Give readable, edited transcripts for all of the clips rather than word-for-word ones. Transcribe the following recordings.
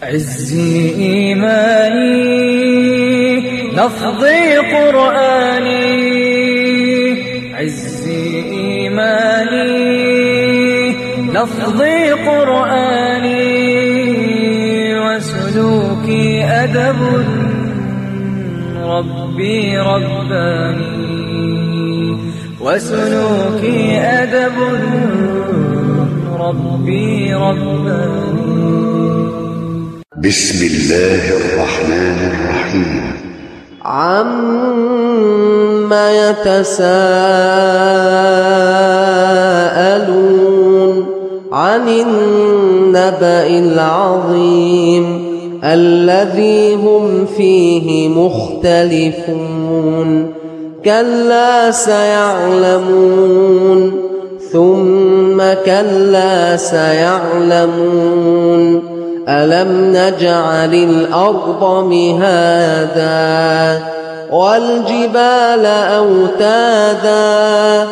عزي إيماني لفظي قرآني، عزي إيماني لفظي قرآني، وسلوكي أدب ربي رباني، وسلوكي أدب ربي رباني. بسم الله الرحمن الرحيم. عما يتساءلون عن النبأ العظيم الذي هم فيه مختلفون. كلا سيعلمون ثم كلا سيعلمون. ألم نجعل الأرض مهادا والجبال أوتادا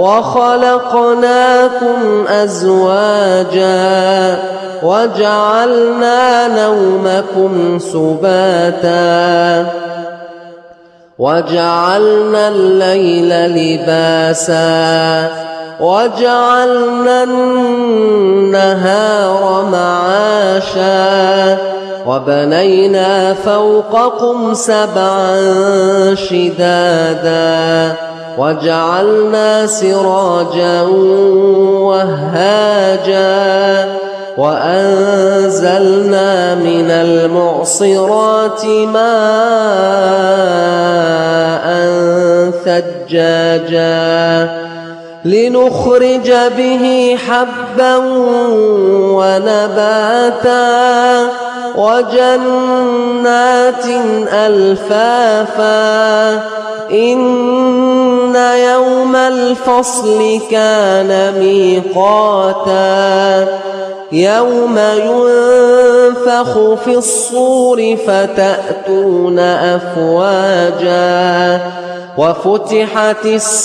وخلقناكم أزواجا وجعلنا نومكم سباتا وجعلنا الليل لباسا وجعلنا النهار معاشا وبنينا فوقكم سبعا شدادا وجعلنا سراجا وهاجا وأنزلنا من المعصرات ماء ثجاجا لنخرج به حبا ونباتا وجنات ألفافا. إن يوم الفصل كان ميقاتا يوم ينفخ في الصور فتأتون أفواجا وفتحت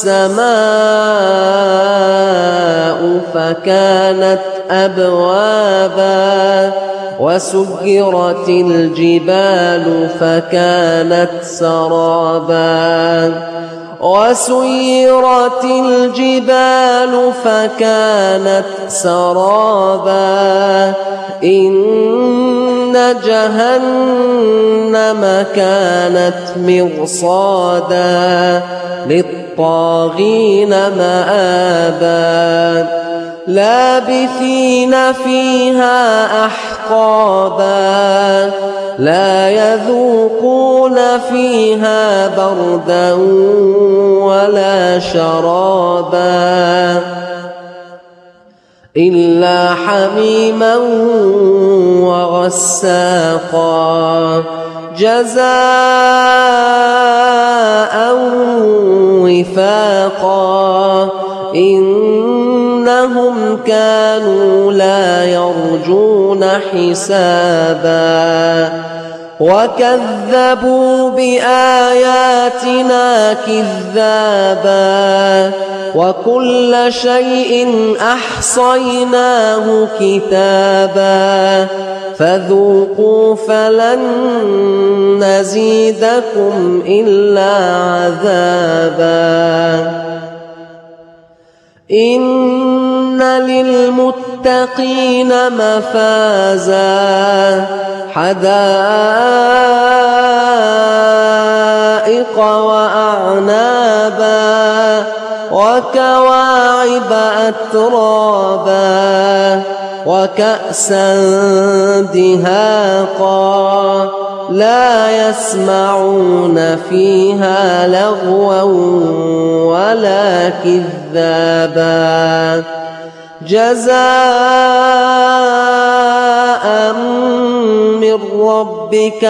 السماء فكانت أبوابا وسيرت الجبال فكانت سرابا وسيرت الجبال فكانت سرابا. إن جهنم كانت مرصادا للطاغين مآبا لابثين فيها أحقابا لا يذوقون فيها بردا ولا شرابا إلا حميما وغساقا جزاء وفاقا. إنهم كانوا لا يرجون حسابا وكذبوا بآياتنا كذابا وكل شيء أحصيناه كتابا فذوقوا فلن نزيدكم إلا عذابا. إن للمتقين مفازا حدائق وأعنابا وكواعب أترابا وكأسا دهاقا لا يسمعون فيها لغوا ولا كذابا جزاء من ربك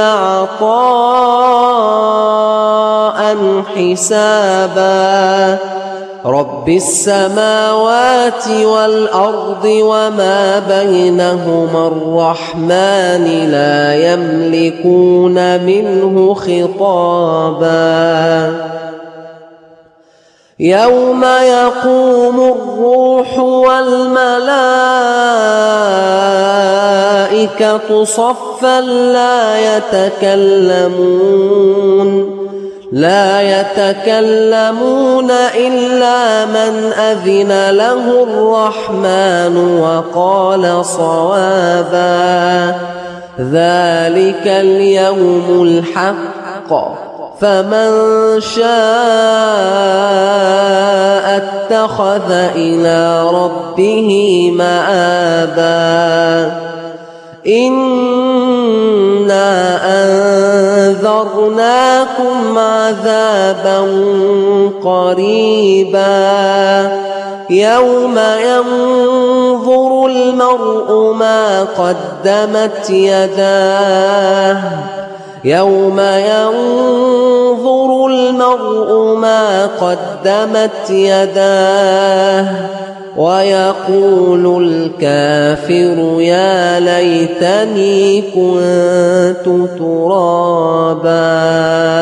عطاء حسابا. رب السماوات والأرض وما بينهما الرحمن لا يملكون منه خطابا. يوم يقوم الروح والملائكة الملائكة صفا لا يتكلمون إلا من أذن له الرحمن وقال صوابا ذلك اليوم الحق فمن شاء اتخذ إلى ربه مآبا إنا أنذرناكم عذابا قريبا يوم ينظر المرء ما قدمت يداه ويقول الكافر يا ليتني كنت ترابا